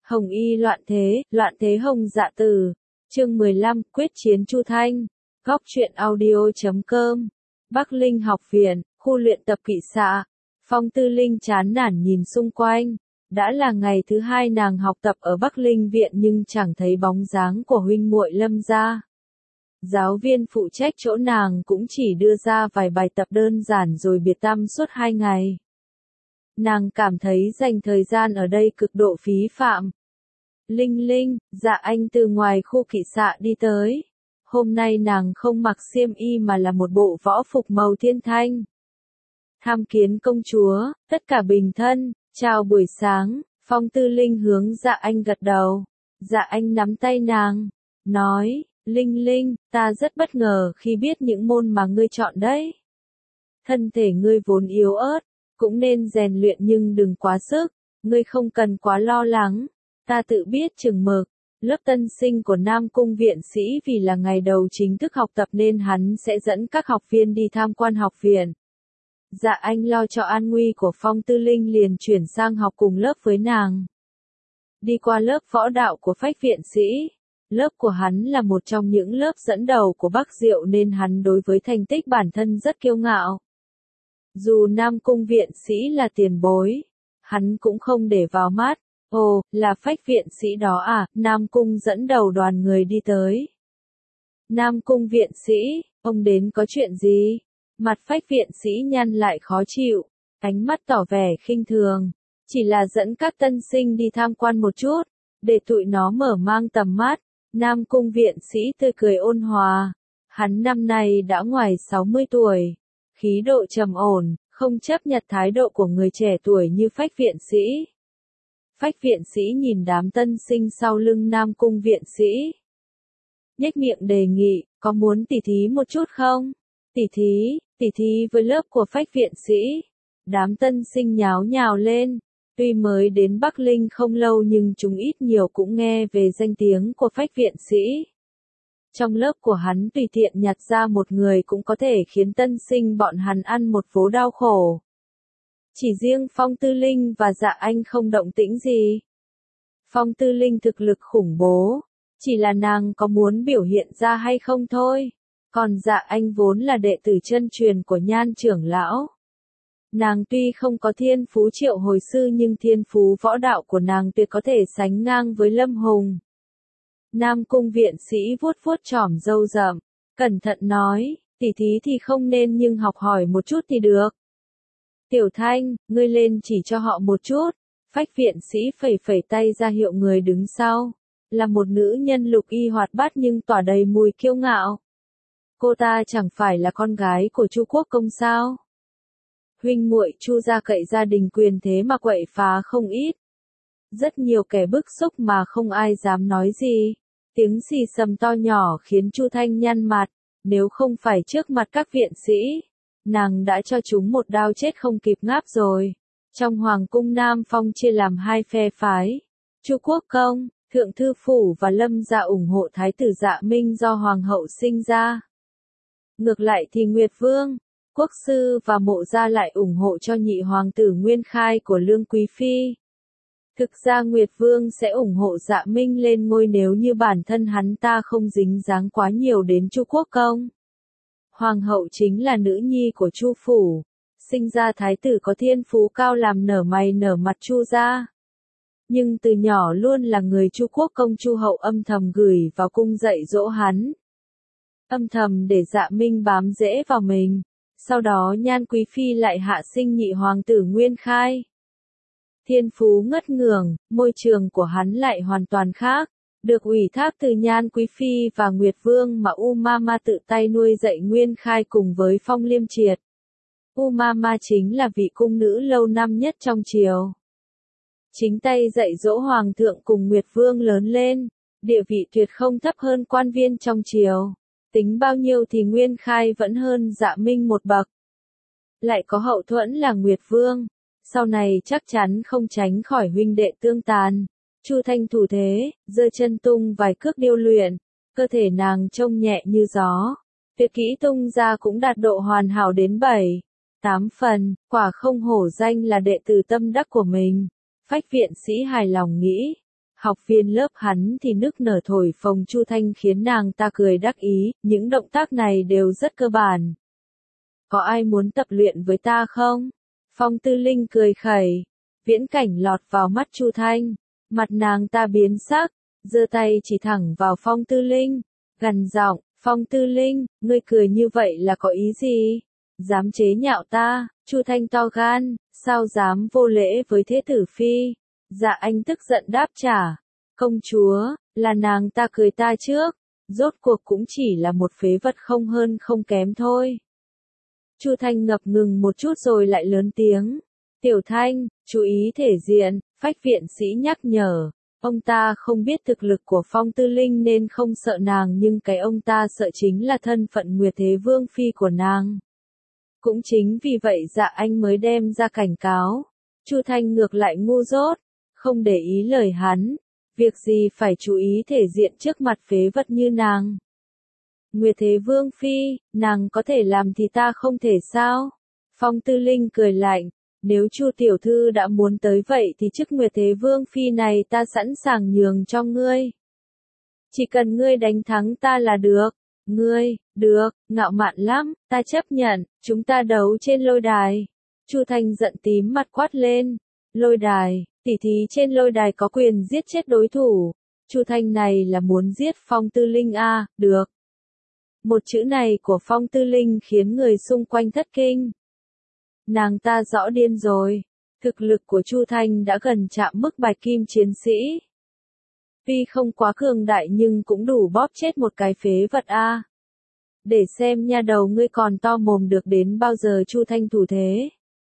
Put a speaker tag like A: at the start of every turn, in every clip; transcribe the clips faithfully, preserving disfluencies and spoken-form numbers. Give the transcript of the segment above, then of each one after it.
A: Hồng y loạn thế, loạn thế hồng dạ từ. Chương mười lăm, quyết chiến Chu Thanh. Góc truyện audio chấm com. Bắc Linh học viện, khu luyện tập kỵ xạ. Phong Tư Linh chán nản nhìn xung quanh. Đã là ngày thứ hai nàng học tập ở Bắc Linh viện nhưng chẳng thấy bóng dáng của huynh muội Lâm gia. Giáo viên phụ trách chỗ nàng cũng chỉ đưa ra vài bài tập đơn giản rồi biệt tăm suốt hai ngày. Nàng cảm thấy dành thời gian ở đây cực độ phí phạm. Linh Linh, Dạ Anh từ ngoài khu kỵ xạ đi tới. Hôm nay nàng không mặc xiêm y mà là một bộ võ phục màu thiên thanh. Tham kiến công chúa, tất cả bình thân, chào buổi sáng. Phong Tư Linh hướng Dạ Anh gật đầu. Dạ Anh nắm tay nàng, nói, Linh Linh, ta rất bất ngờ khi biết những môn mà ngươi chọn đấy. Thân thể ngươi vốn yếu ớt, cũng nên rèn luyện nhưng đừng quá sức, ngươi không cần quá lo lắng. Ta tự biết chừng mực, lớp tân sinh của Nam Cung viện sĩ vì là ngày đầu chính thức học tập nên hắn sẽ dẫn các học viên đi tham quan học viện. Dạ Anh lo cho an nguy của Phong Tư Linh liền chuyển sang học cùng lớp với nàng. Đi qua lớp võ đạo của Phách viện sĩ, lớp của hắn là một trong những lớp dẫn đầu của Bắc Diệu nên hắn đối với thành tích bản thân rất kiêu ngạo. Dù Nam Cung viện sĩ là tiền bối, hắn cũng không để vào mắt. Ồ, là Phách viện sĩ đó à? Nam Cung dẫn đầu đoàn người đi tới. Nam Cung viện sĩ, ông đến có chuyện gì? Mặt Phách viện sĩ nhăn lại khó chịu, ánh mắt tỏ vẻ khinh thường. Chỉ là dẫn các tân sinh đi tham quan một chút, để tụi nó mở mang tầm mắt. Nam Cung viện sĩ tươi cười ôn hòa. Hắn năm nay đã ngoài sáu mươi tuổi, khí độ trầm ổn, không chấp nhận thái độ của người trẻ tuổi như Phách viện sĩ. Phách viện sĩ nhìn đám tân sinh sau lưng Nam Cung viện sĩ. Nhếch miệng đề nghị, có muốn tỉ thí một chút không? Tỉ thí, tỉ thí với lớp của Phách viện sĩ. Đám tân sinh nháo nhào lên. Tuy mới đến Bắc Linh không lâu nhưng chúng ít nhiều cũng nghe về danh tiếng của Phách viện sĩ. Trong lớp của hắn tùy tiện nhặt ra một người cũng có thể khiến tân sinh bọn hắn ăn một vố đau khổ. Chỉ riêng Phong Tư Linh và Dạ Anh không động tĩnh gì. Phong Tư Linh thực lực khủng bố, chỉ là nàng có muốn biểu hiện ra hay không thôi. Còn Dạ Anh vốn là đệ tử chân truyền của Nhan trưởng lão. Nàng tuy không có thiên phú triệu hồi sư nhưng thiên phú võ đạo của nàng tuyệt có thể sánh ngang với Lâm Hùng. Nam Cung viện sĩ vuốt vuốt chỏm râu rậm, cẩn thận nói, tỉ thí thì không nên nhưng học hỏi một chút thì được. Tiểu Thanh, ngươi lên chỉ cho họ một chút. Phách viện sĩ phẩy phẩy tay ra hiệu người đứng sau. Là một nữ nhân lục y hoạt bát nhưng tỏa đầy mùi kiêu ngạo. Cô ta chẳng phải là con gái của Chu Quốc công sao? Huynh muội Chu gia cậy gia đình quyền thế mà quậy phá không ít. Rất nhiều kẻ bức xúc mà không ai dám nói gì. Tiếng xì xầm to nhỏ khiến Chu Thanh nhăn mặt. Nếu không phải trước mặt các viện sĩ, nàng đã cho chúng một đao chết không kịp ngáp rồi. Trong Hoàng cung Nam Phong chia làm hai phe phái. Chu Quốc công, Thượng thư phủ và Lâm gia ủng hộ thái tử Dạ Minh do hoàng hậu sinh ra. Ngược lại thì Nguyệt Vương, Quốc sư và Mộ gia lại ủng hộ cho nhị hoàng tử Nguyên Khai của Lương Quý phi. Thực ra Nguyệt Vương sẽ ủng hộ Dạ Minh lên ngôi nếu như bản thân hắn ta không dính dáng quá nhiều đến Chu Quốc công. Hoàng hậu chính là nữ nhi của Chu phủ, sinh ra thái tử có thiên phú cao làm nở mày nở mặt Chu gia. Nhưng từ nhỏ luôn là người Chu Quốc công Chu hậu âm thầm gửi vào cung dạy dỗ hắn. Âm thầm để Dạ Minh bám rễ vào mình, sau đó Nhan Quý phi lại hạ sinh nhị hoàng tử Nguyên Khai. Thiên phú ngất ngường, môi trường của hắn lại hoàn toàn khác. Được ủy thác từ Nhan Quý phi và Nguyệt Vương mà Umama tự tay nuôi dạy Nguyên Khai cùng với Phong Liêm Triệt. Umama chính là vị cung nữ lâu năm nhất trong triều. Chính tay dạy dỗ Hoàng thượng cùng Nguyệt Vương lớn lên, địa vị tuyệt không thấp hơn quan viên trong triều. Tính bao nhiêu thì Nguyên Khai vẫn hơn Dạ Minh một bậc. Lại có hậu thuẫn là Nguyệt Vương, sau này chắc chắn không tránh khỏi huynh đệ tương tàn. Chu Thanh thủ thế, giơ chân tung vài cước điêu luyện, cơ thể nàng trông nhẹ như gió. Tuyệt kỹ tung ra cũng đạt độ hoàn hảo đến bảy, tám phần, quả không hổ danh là đệ tử tâm đắc của mình. Phách viện sĩ hài lòng nghĩ, Học viên lớp hắn thì nức nở thổi phồng Chu Thanh khiến nàng ta cười đắc ý, những động tác này đều rất cơ bản. Có ai muốn tập luyện với ta không? Phong Tư Linh cười khẩy, viễn cảnh lọt vào mắt Chu Thanh, mặt nàng ta biến sắc, giơ tay chỉ thẳng vào Phong Tư Linh, gằn giọng, Phong Tư Linh, ngươi cười như vậy là có ý gì? Dám chế nhạo ta? Chu Thanh to gan, sao dám vô lễ với thế tử phi? Dạ Anh tức giận đáp trả, công chúa, là nàng ta cười ta trước, rốt cuộc cũng chỉ là một phế vật không hơn không kém thôi. Chu Thanh ngập ngừng một chút rồi lại lớn tiếng, Tiểu Thanh, chú ý thể diện, Phách viện sĩ nhắc nhở, ông ta không biết thực lực của Phong Tư Linh nên không sợ nàng nhưng cái ông ta sợ chính là thân phận Nguyệt Thế Vương Phi của nàng. Cũng chính vì vậy Dạ Anh mới đem ra cảnh cáo, Chu Thanh ngược lại ngu dốt, không để ý lời hắn, việc gì phải chú ý thể diện trước mặt phế vật như nàng. Nguyệt Thế Vương Phi, nàng có thể làm thì ta không thể sao? Phong Tư Linh cười lạnh, nếu Chu tiểu thư đã muốn tới vậy thì chức Nguyệt Thế Vương Phi này ta sẵn sàng nhường cho ngươi. Chỉ cần ngươi đánh thắng ta là được. Ngươi, được, ngạo mạn lắm, ta chấp nhận, chúng ta đấu trên lôi đài. Chu Thanh giận tím mặt quát lên, lôi đài, tỉ thí trên lôi đài có quyền giết chết đối thủ. Chu Thanh này là muốn giết Phong Tư Linh à, được. Một chữ này của Phong Tư Linh khiến người xung quanh thất kinh. Nàng ta rõ điên rồi, thực lực của Chu Thanh đã gần chạm mức bạch kim chiến sĩ. Tuy không quá cường đại nhưng cũng đủ bóp chết một cái phế vật a. Để xem nha đầu ngươi còn to mồm được đến bao giờ. Chu Thanh thủ thế,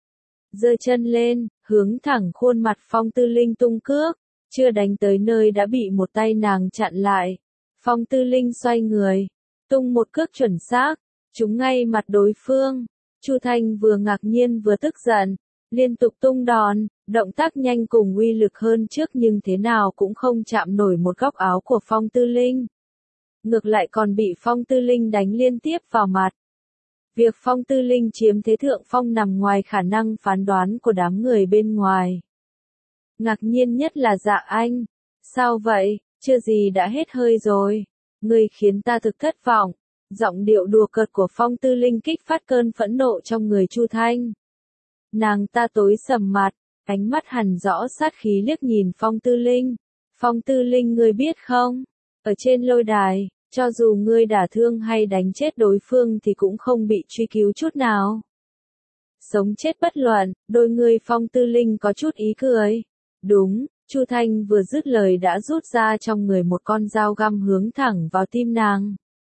A: giơ chân lên, hướng thẳng khuôn mặt Phong Tư Linh tung cước, chưa đánh tới nơi đã bị một tay nàng chặn lại. Phong Tư Linh xoay người, tung một cước chuẩn xác, trúng ngay mặt đối phương. Chu Thanh vừa ngạc nhiên vừa tức giận, liên tục tung đòn, động tác nhanh cùng uy lực hơn trước nhưng thế nào cũng không chạm nổi một góc áo của Phong Tư Linh. Ngược lại còn bị Phong Tư Linh đánh liên tiếp vào mặt. Việc Phong Tư Linh chiếm thế thượng phong nằm ngoài khả năng phán đoán của đám người bên ngoài. Ngạc nhiên nhất là Dạ Anh. Sao vậy, chưa gì đã hết hơi rồi. Ngươi khiến ta thực thất vọng. Giọng điệu đùa cợt của Phong Tư Linh kích phát cơn phẫn nộ trong người Chu Thanh. Nàng ta tối sầm mặt, ánh mắt hằn rõ sát khí liếc nhìn Phong Tư Linh. Phong Tư Linh ngươi biết không? Ở trên lôi đài, cho dù ngươi đả thương hay đánh chết đối phương thì cũng không bị truy cứu chút nào. Sống chết bất luận, đôi ngươi Phong Tư Linh có chút ý cười. Đúng, Chu Thanh vừa dứt lời đã rút ra trong người một con dao găm hướng thẳng vào tim nàng.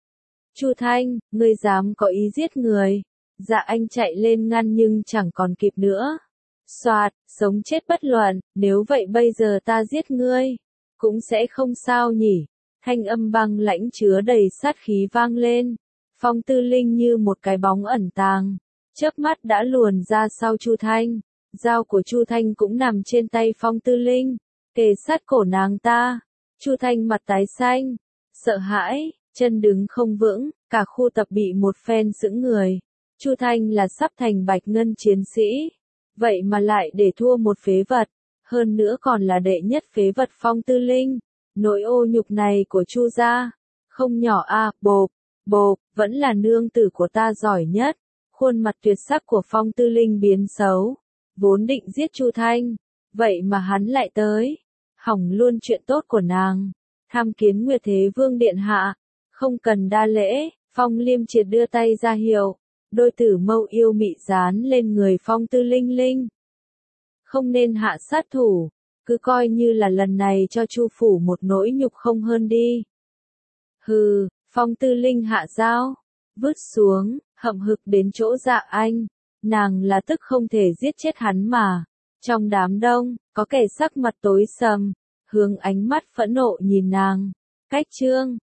A: Chu Thanh, ngươi dám có ý giết người. Dạ Anh chạy lên ngăn nhưng chẳng còn kịp nữa. Soạt, sống chết bất luận, nếu vậy bây giờ ta giết ngươi, cũng sẽ không sao nhỉ. Thanh âm băng lãnh chứa đầy sát khí vang lên. Phong Tư Linh như một cái bóng ẩn tàng, chớp mắt đã luồn ra sau Chu Thanh. Dao của Chu Thanh cũng nằm trên tay Phong Tư Linh, kề sát cổ nàng ta. Chu Thanh mặt tái xanh, sợ hãi, chân đứng không vững, cả khu tập bị một phen sững người. Chu Thanh là sắp thành bạch ngân chiến sĩ, vậy mà lại để thua một phế vật, hơn nữa còn là đệ nhất phế vật Phong Tư Linh. Nỗi ô nhục này của Chu gia, không nhỏ a, à, bộp, bộp, vẫn là nương tử của ta giỏi nhất. Khuôn mặt tuyệt sắc của Phong Tư Linh biến xấu, vốn định giết Chu Thanh, vậy mà hắn lại tới, hỏng luôn chuyện tốt của nàng. Tham kiến Nguyệt Thế Vương điện hạ, không cần đa lễ. Phong Liêm Triệt đưa tay ra hiệu, đôi tử mâu yêu mị dán lên người Phong Tư Linh Linh. Không nên hạ sát thủ, cứ coi như là lần này cho Chu phủ một nỗi nhục không hơn đi. Hừ, Phong Tư Linh hạ dao, vứt xuống, hậm hực đến chỗ Dạ Anh. Nàng là tức không thể giết chết hắn mà. Trong đám đông, có kẻ sắc mặt tối sầm, hướng ánh mắt phẫn nộ nhìn nàng. Cách chương